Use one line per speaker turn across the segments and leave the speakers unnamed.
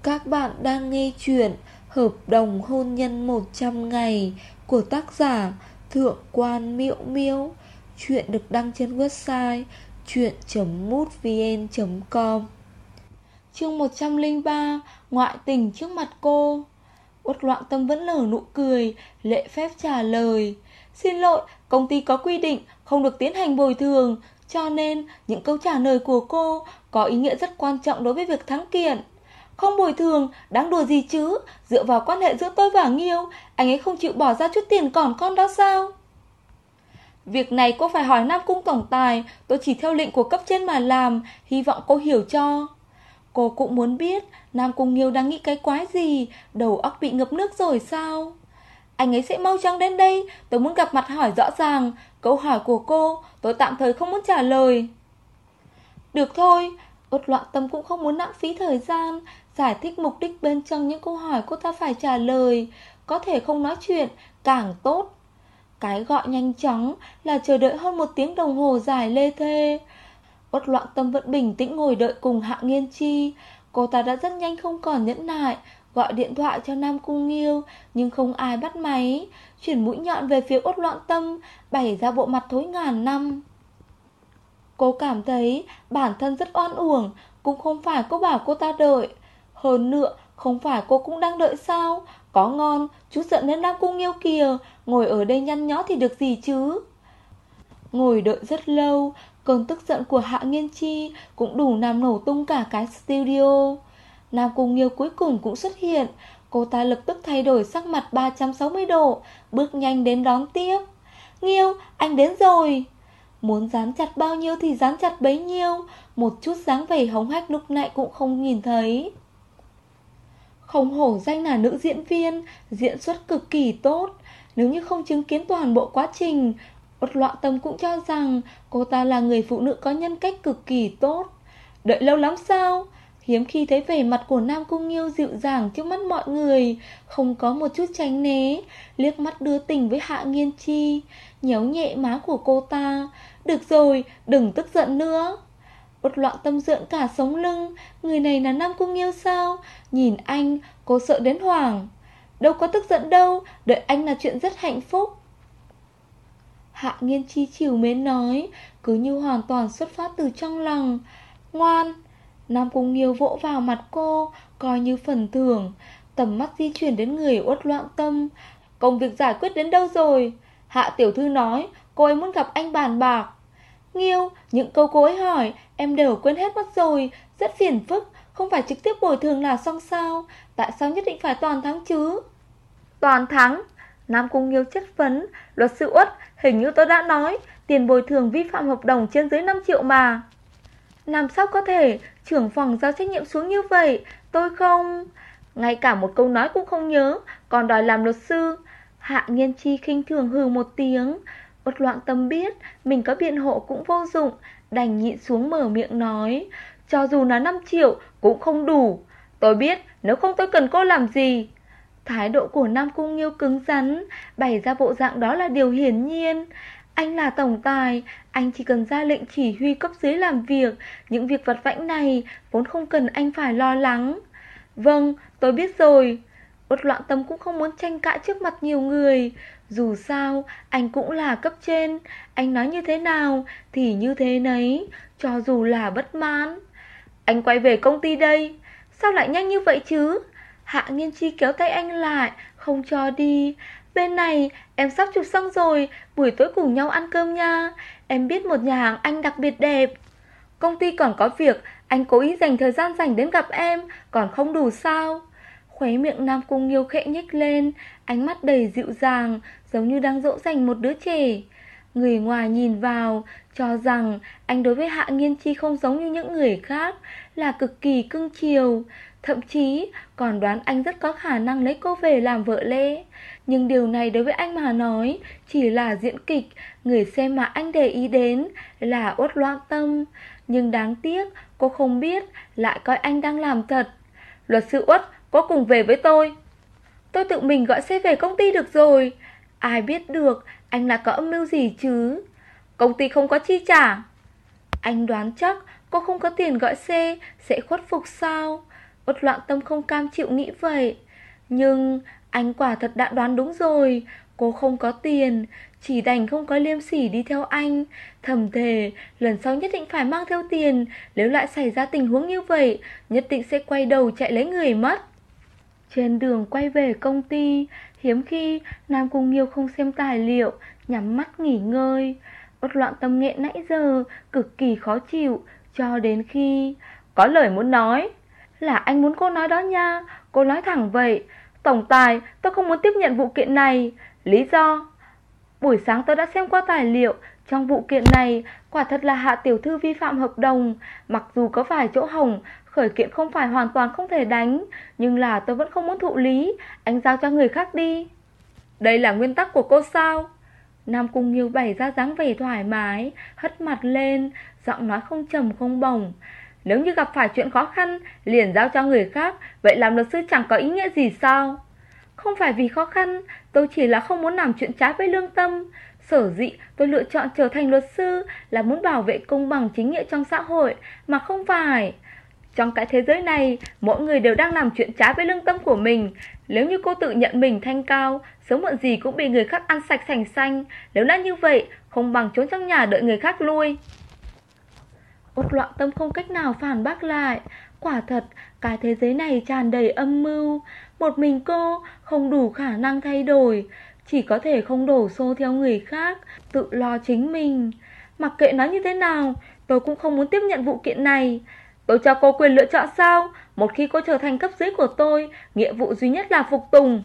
Các bạn đang nghe chuyện Hợp đồng hôn nhân 100 ngày của tác giả Thượng quan Miễu Miễu. Chuyện được đăng trên website chuyện.mútvn.com. Chương 103. Ngoại tình trước mặt cô. Uất Loạn Tâm vẫn nở nụ cười, lễ phép trả lời: Xin lỗi, công ty có quy định không được tiến hành bồi thường, cho nên những câu trả lời của cô có ý nghĩa rất quan trọng đối với việc thắng kiện. Không bồi thường, đáng đùa gì chứ? Dựa vào quan hệ giữa tôi và Nghiêu, anh ấy không chịu bỏ ra chút tiền còn con đó sao? Việc này cô phải hỏi Nam Cung tổng tài, tôi chỉ theo lệnh của cấp trên mà làm, hy vọng cô hiểu cho. Cô cũng muốn biết Nam Cung Nghiêu đang nghĩ cái quái gì, đầu óc bị ngập nước rồi sao? Anh ấy sẽ mau chóng đến đây, tôi muốn gặp mặt hỏi rõ ràng. Câu hỏi của cô tôi tạm thời không muốn trả lời. Được thôi. Uất Loạn Tâm cũng không muốn lãng phí thời gian giải thích mục đích bên trong những câu hỏi cô ta phải trả lời. Có thể không nói chuyện càng tốt. Cái gọi nhanh chóng là chờ đợi hơn 1 tiếng đồng hồ dài lê thê. Uất Loạn Tâm vẫn bình tĩnh ngồi đợi cùng Hạ Nghiên Chi. Cô ta đã rất nhanh không còn nhẫn nại, gọi điện thoại cho Nam Cung Nghiêu, nhưng không ai bắt máy. Chuyển mũi nhọn về phía Uất Loạn Tâm, bày ra bộ mặt thối ngàn năm. Cô cảm thấy bản thân rất oan uổng. Cũng không phải cô bảo cô ta đợi. Hơn nữa, không phải cô cũng đang đợi sao? Có ngon, chú giận đến Nam Cung Nghiêu kìa. Ngồi ở đây nhăn nhó thì được gì chứ? Ngồi đợi rất lâu, cơn tức giận của Hạ Nghiên Chi cũng đủ làm nổ tung cả cái studio. Nam Cung Nghiêu cuối cùng cũng xuất hiện. Cô ta lập tức thay đổi sắc mặt 360 độ, bước nhanh đến đón tiếp. Nghiêu, anh đến rồi. Muốn dán chặt bao nhiêu thì dán chặt bấy nhiêu, một chút dáng vẻ hống hách lúc nãy cũng không nhìn thấy. Không hổ danh là nữ diễn viên, diễn xuất cực kỳ tốt. Nếu như không chứng kiến toàn bộ quá trình, Uất Loạn Tâm cũng cho rằng cô ta là người phụ nữ có nhân cách cực kỳ tốt. Đợi lâu lắm sao? Hiếm khi thấy vẻ mặt của Nam Cung Nghiêu dịu dàng trước mắt mọi người, không có một chút tránh né, liếc mắt đưa tình với Hạ Nghiên Chi, nhéo nhẹ má của cô ta. Được rồi, đừng tức giận nữa. Uất Loạn Tâm rợn cả sống lưng. Người này là Nam Cung Nghiêu sao? Nhìn anh, cô sợ đến hoảng. Đâu có tức giận đâu, đợi anh là chuyện rất hạnh phúc. Hạ Nghiên Chi trìu mến nói, cứ như hoàn toàn xuất phát từ trong lòng. Ngoan. Nam Cung Nghiêu vỗ vào mặt cô, coi như phần thưởng. Tầm mắt di chuyển đến người Uất Loạn Tâm. Công việc giải quyết đến đâu rồi? Hạ tiểu thư nói cô ấy muốn gặp anh bàn bạc. Nghiêu, những câu cô ấy hỏi em đều quên hết mất rồi. Rất phiền phức, không phải trực tiếp bồi thường là xong sao? Tại sao nhất định phải toàn thắng chứ? Toàn thắng? Nam Cung Nghiêu chất vấn. Luật sư Uất, hình như tôi đã nói tiền bồi thường vi phạm hợp đồng trên dưới 5 triệu mà. Làm sao có thể? Trưởng phòng giao trách nhiệm xuống như vậy. Tôi không... Ngay cả một câu nói cũng không nhớ, còn đòi làm luật sư. Hạ Nghiên Chi khinh thường hừ một tiếng. Uất Loạn Tâm biết mình có biện hộ cũng vô dụng, đành nhịn xuống mở miệng nói, cho dù là 5 triệu cũng không đủ. Tôi biết, nếu không tôi cần cô làm gì? Thái độ của Nam Cung Nghiêu cứng rắn, bày ra bộ dạng đó là điều hiển nhiên. Anh là tổng tài, anh chỉ cần ra lệnh chỉ huy cấp dưới làm việc. Những việc vặt vãnh này vốn không cần anh phải lo lắng. Vâng, tôi biết rồi. Uất Loạn Tâm cũng không muốn tranh cãi trước mặt nhiều người. Dù sao, anh cũng là cấp trên. Anh nói như thế nào thì như thế nấy, cho dù là bất mãn. Anh quay về công ty đây. Sao lại nhanh như vậy chứ? Hạ Nghiên Chi kéo tay anh lại, không cho đi. Bên này, em sắp chụp xong rồi, buổi tối cùng nhau ăn cơm nha. Em biết một nhà hàng Anh đặc biệt đẹp. Công ty còn có việc, anh cố ý dành thời gian rảnh đến gặp em, còn không đủ sao? Khóe miệng Nam Cung Nghiêu khẽ nhếch lên, ánh mắt đầy dịu dàng, giống như đang dỗ dành một đứa trẻ. Người ngoài nhìn vào, cho rằng anh đối với Hạ Nghiên Chi không giống như những người khác, là cực kỳ cưng chiều. Thậm chí còn đoán anh rất có khả năng lấy cô về làm vợ lẽ. Nhưng điều này đối với anh mà nói chỉ là diễn kịch. Người xem mà anh để ý đến là Uất Loạn Tâm. Nhưng đáng tiếc cô không biết lại coi anh đang làm thật. Luật sư Uất, có cùng về với tôi. Tôi tự mình gọi xe về công ty được rồi. Ai biết được anh là có âm mưu gì chứ? Công ty không có chi trả. Anh đoán chắc cô không có tiền gọi xe sẽ khuất phục sao? Uất Loạn Tâm không cam chịu nghĩ vậy. Nhưng anh quả thật đã đoán đúng rồi. Cô không có tiền, chỉ đành không có liêm sỉ đi theo anh. Thầm thề lần sau nhất định phải mang theo tiền. Nếu lại xảy ra tình huống như vậy, nhất định sẽ quay đầu chạy lấy người mất. Trên đường quay về công ty, hiếm khi Nam Cung Nghiêu không xem tài liệu, nhắm mắt nghỉ ngơi. Uất Loạn Tâm nghẹn nãy giờ, cực kỳ khó chịu, cho đến khi có lời muốn nói. Là anh muốn cô nói đó nha, cô nói thẳng vậy. Tổng tài, tôi không muốn tiếp nhận vụ kiện này. Lý do? Buổi sáng tôi đã xem qua tài liệu, trong vụ kiện này quả thật là Hạ tiểu thư vi phạm hợp đồng. Mặc dù có vài chỗ hỏng, khởi kiện không phải hoàn toàn không thể đánh, nhưng là tôi vẫn không muốn thụ lý. Anh giao cho người khác đi. Đây là nguyên tắc của cô sao? Nam Cung Nghiêu bày ra dáng vẻ thoải mái, hất mặt lên, giọng nói không trầm không bổng. Nếu như gặp phải chuyện khó khăn liền giao cho người khác, vậy làm luật sư chẳng có ý nghĩa gì sao? Không phải vì khó khăn, tôi chỉ là không muốn làm chuyện trái với lương tâm. Sở dĩ tôi lựa chọn trở thành luật sư là muốn bảo vệ công bằng chính nghĩa trong xã hội, mà không phải. Trong cái thế giới này, mỗi người đều đang làm chuyện trái với lương tâm của mình. Nếu như cô tự nhận mình thanh cao, sớm muộn gì cũng bị người khác ăn sạch sành xanh. Nếu đã như vậy, không bằng trốn trong nhà đợi người khác lui. Uất Loạn Tâm không cách nào phản bác lại. Quả thật, cái thế giới này tràn đầy âm mưu. Một mình cô không đủ khả năng thay đổi, chỉ có thể không đổ xô theo người khác, tự lo chính mình. Mặc kệ nói như thế nào, tôi cũng không muốn tiếp nhận vụ kiện này. Tôi cho cô quyền lựa chọn sao? Một khi cô trở thành cấp dưới của tôi, nghĩa vụ duy nhất là phục tùng.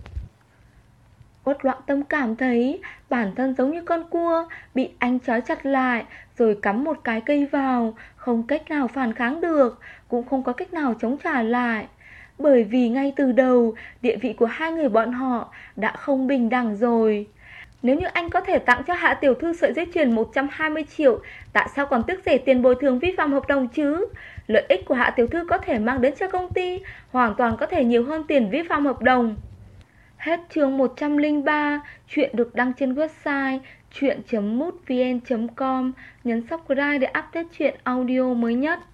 Uất Loạn Tâm cảm thấy bản thân giống như con cua bị anh trói chặt lại, rồi cắm một cái cây vào, không cách nào phản kháng được, cũng không có cách nào chống trả lại. Bởi vì ngay từ đầu, địa vị của hai người bọn họ đã không bình đẳng rồi. Nếu như anh có thể tặng cho Hạ tiểu thư sợi dây chuyền 120 triệu, tại sao còn tiếc rẻ tiền bồi thường vi phạm hợp đồng chứ? Lợi ích của Hạ tiểu thư có thể mang đến cho công ty hoàn toàn có thể nhiều hơn tiền vi phạm hợp đồng. Hết chương 103, chuyện được đăng trên website chuyện.mútvn.com. Nhấn subscribe để update chuyện audio mới nhất.